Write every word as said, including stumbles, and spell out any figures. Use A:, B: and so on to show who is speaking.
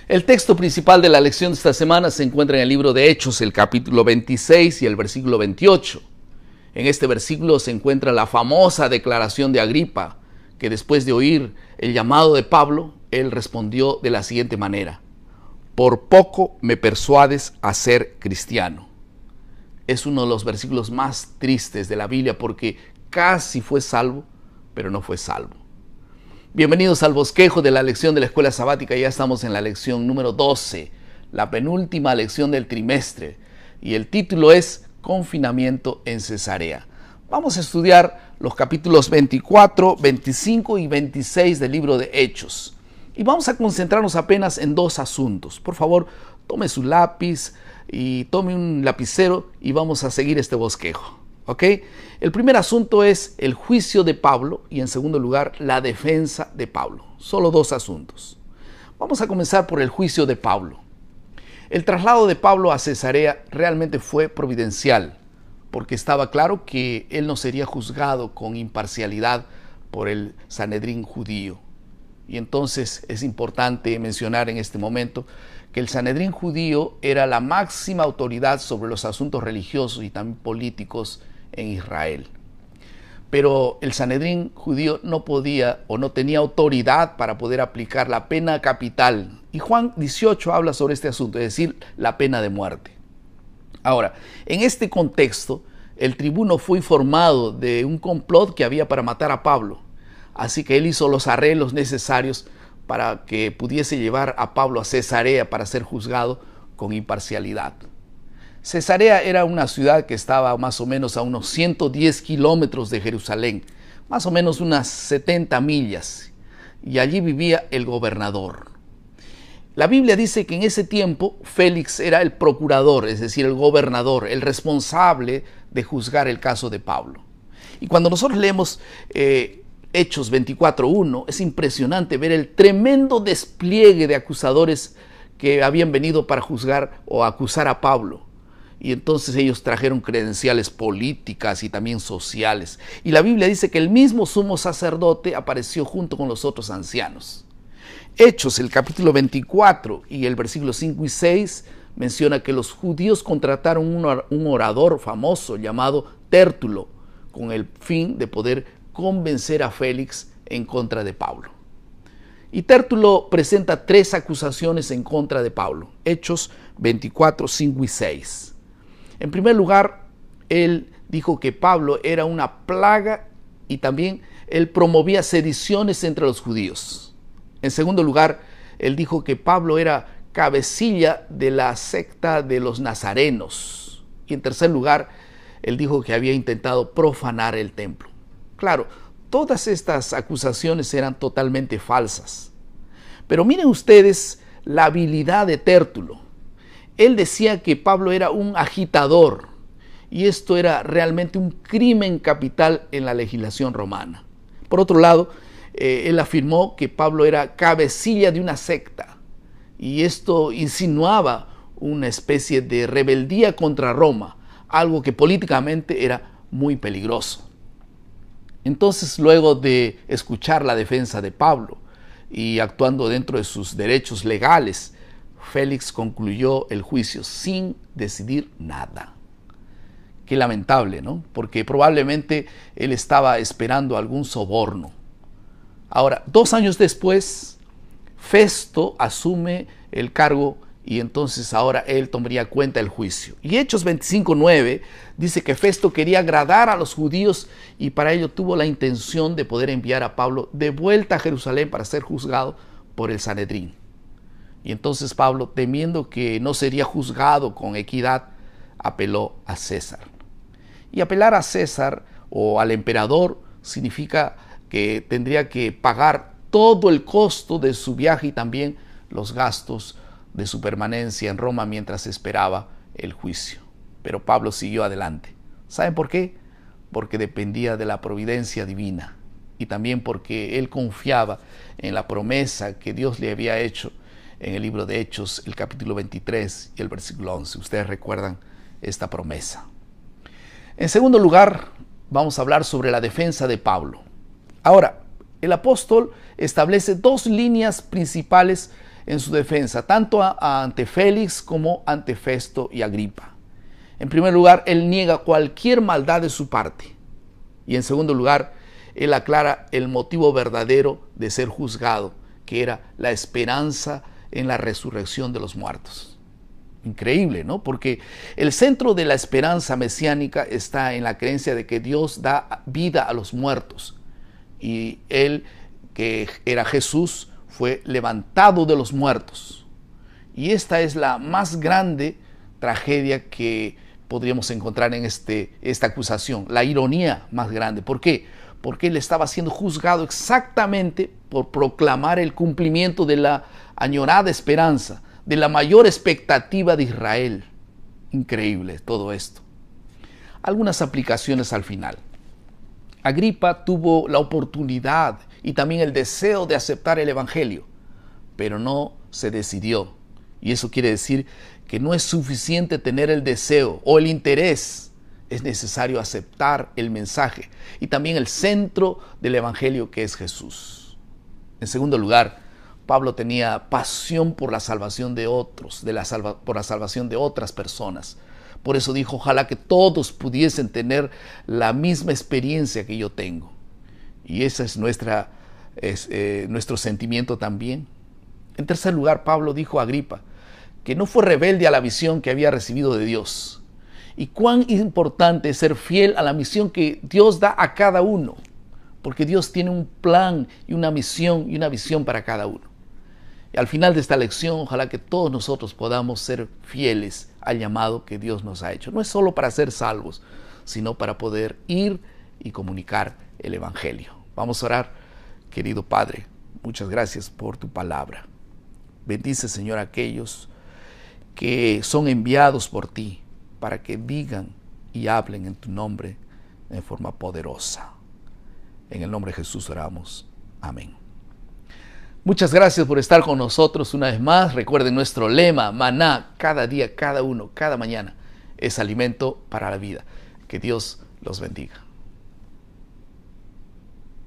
A: El texto principal de la lección de esta semana se encuentra en el libro de Hechos, el capítulo veintiséis y el versículo veintiocho. En este versículo se encuentra la famosa declaración de Agripa, que después de oír el llamado de Pablo, él respondió de la siguiente manera: por poco me persuades a ser cristiano. Es uno de los versículos más tristes de la Biblia porque casi fue salvo, pero no fue salvo. Bienvenidos al bosquejo de la lección de la escuela sabática. Ya estamos en la lección número doce, la penúltima lección del trimestre, y el título es Confinamiento en Cesarea. Vamos a estudiar los capítulos veinticuatro, veinticinco y veintiséis del libro de Hechos. Y vamos a concentrarnos apenas en dos asuntos. Por favor, tome su lápiz y tome un lapicero y vamos a seguir este bosquejo. ¿Ok? El primer asunto es el juicio de Pablo y en segundo lugar la defensa de Pablo. Solo dos asuntos. Vamos a comenzar por el juicio de Pablo. El traslado de Pablo a Cesarea realmente fue providencial, porque estaba claro que él no sería juzgado con imparcialidad por el Sanedrín judío. Y entonces es importante mencionar en este momento que el Sanedrín judío era la máxima autoridad sobre los asuntos religiosos y también políticos en Israel. Pero el Sanedrín judío no podía o no tenía autoridad para poder aplicar la pena capital. Y Juan dieciocho habla sobre este asunto, es decir, la pena de muerte. Ahora, en este contexto, el tribuno fue informado de un complot que había para matar a Pablo. Así que él hizo los arreglos necesarios para que pudiese llevar a Pablo a Cesarea para ser juzgado con imparcialidad. Cesarea era una ciudad que estaba más o menos a unos ciento diez kilómetros de Jerusalén, más o menos unas setenta millas, y allí vivía el gobernador. La Biblia dice que en ese tiempo Félix era el procurador, es decir, el gobernador, el responsable de juzgar el caso de Pablo. Y cuando nosotros leemos eh, Hechos veinticuatro uno, es impresionante ver el tremendo despliegue de acusadores que habían venido para juzgar o acusar a Pablo. Y entonces ellos trajeron credenciales políticas y también sociales. Y la Biblia dice que el mismo sumo sacerdote apareció junto con los otros ancianos. Hechos, el capítulo veinticuatro y el versículo cinco y seis menciona que los judíos contrataron un orador famoso llamado Tértulo con el fin de poder convencer a Félix en contra de Pablo. Y Tértulo presenta tres acusaciones en contra de Pablo. Hechos veinticuatro, cinco y seis. En primer lugar, él dijo que Pablo era una plaga y también él promovía sediciones entre los judíos. En segundo lugar, él dijo que Pablo era cabecilla de la secta de los nazarenos. Y en tercer lugar, él dijo que había intentado profanar el templo. Claro, todas estas acusaciones eran totalmente falsas. Pero miren ustedes la habilidad de Tértulo. Él decía que Pablo era un agitador y esto era realmente un crimen capital en la legislación romana. Por otro lado, eh, él afirmó que Pablo era cabecilla de una secta y esto insinuaba una especie de rebeldía contra Roma, algo que políticamente era muy peligroso. Entonces, luego de escuchar la defensa de Pablo y actuando dentro de sus derechos legales, Félix concluyó el juicio sin decidir nada. Qué lamentable, ¿no? Porque probablemente él estaba esperando algún soborno. Ahora, dos años después, Festo asume el cargo y entonces ahora él tomaría cuenta del juicio. Y Hechos veinticinco nueve dice que Festo quería agradar a los judíos y para ello tuvo la intención de poder enviar a Pablo de vuelta a Jerusalén para ser juzgado por el Sanedrín. Y entonces Pablo, temiendo que no sería juzgado con equidad, apeló a César. Y apelar a César o al emperador significa que tendría que pagar todo el costo de su viaje y también los gastos de su permanencia en Roma mientras esperaba el juicio. Pero Pablo siguió adelante. ¿Saben por qué? Porque dependía de la providencia divina y también porque él confiaba en la promesa que Dios le había hecho en el libro de Hechos, el capítulo veintitrés y el versículo once. Ustedes recuerdan esta promesa. En segundo lugar, vamos a hablar sobre la defensa de Pablo. Ahora, el apóstol establece dos líneas principales en su defensa, tanto a, a ante Félix como ante Festo y Agripa. En primer lugar, él niega cualquier maldad de su parte. Y en segundo lugar, él aclara el motivo verdadero de ser juzgado, que era la esperanza en la resurrección de los muertos. Increíble, ¿no? Porque el centro de la esperanza mesiánica está en la creencia de que Dios da vida a los muertos. Y él, que era Jesús, fue levantado de los muertos. Y esta es la más grande tragedia que podríamos encontrar en este, esta acusación, la ironía más grande. ¿Por qué? Porque él estaba siendo juzgado exactamente por proclamar el cumplimiento de la añorada esperanza, de la mayor expectativa de Israel. Increíble todo esto. Algunas aplicaciones al final. Agripa tuvo la oportunidad y también el deseo de aceptar el evangelio, pero no se decidió. Y eso quiere decir que no es suficiente tener el deseo o el interés. Es necesario aceptar el mensaje y también el centro del evangelio, que es Jesús. En segundo lugar, Pablo tenía pasión por la salvación de otros, de la salva, por la salvación de otras personas. Por eso dijo, ojalá que todos pudiesen tener la misma experiencia que yo tengo. Y ese es, nuestra, es eh, nuestro sentimiento también. En tercer lugar, Pablo dijo a Agripa que no fue rebelde a la visión que había recibido de Dios. Y cuán importante es ser fiel a la misión que Dios da a cada uno. Porque Dios tiene un plan y una misión y una visión para cada uno. Y al final de esta lección, ojalá que todos nosotros podamos ser fieles al llamado que Dios nos ha hecho. No es solo para ser salvos, sino para poder ir y comunicar el evangelio. Vamos a orar. Querido Padre, muchas gracias por tu palabra. Bendice, Señor, a aquellos que son enviados por ti para que digan y hablen en tu nombre en forma poderosa. En el nombre de Jesús oramos. Amén. Muchas gracias por estar con nosotros una vez más. Recuerden nuestro lema, maná, cada día, cada uno, cada mañana, es alimento para la vida. Que Dios los bendiga.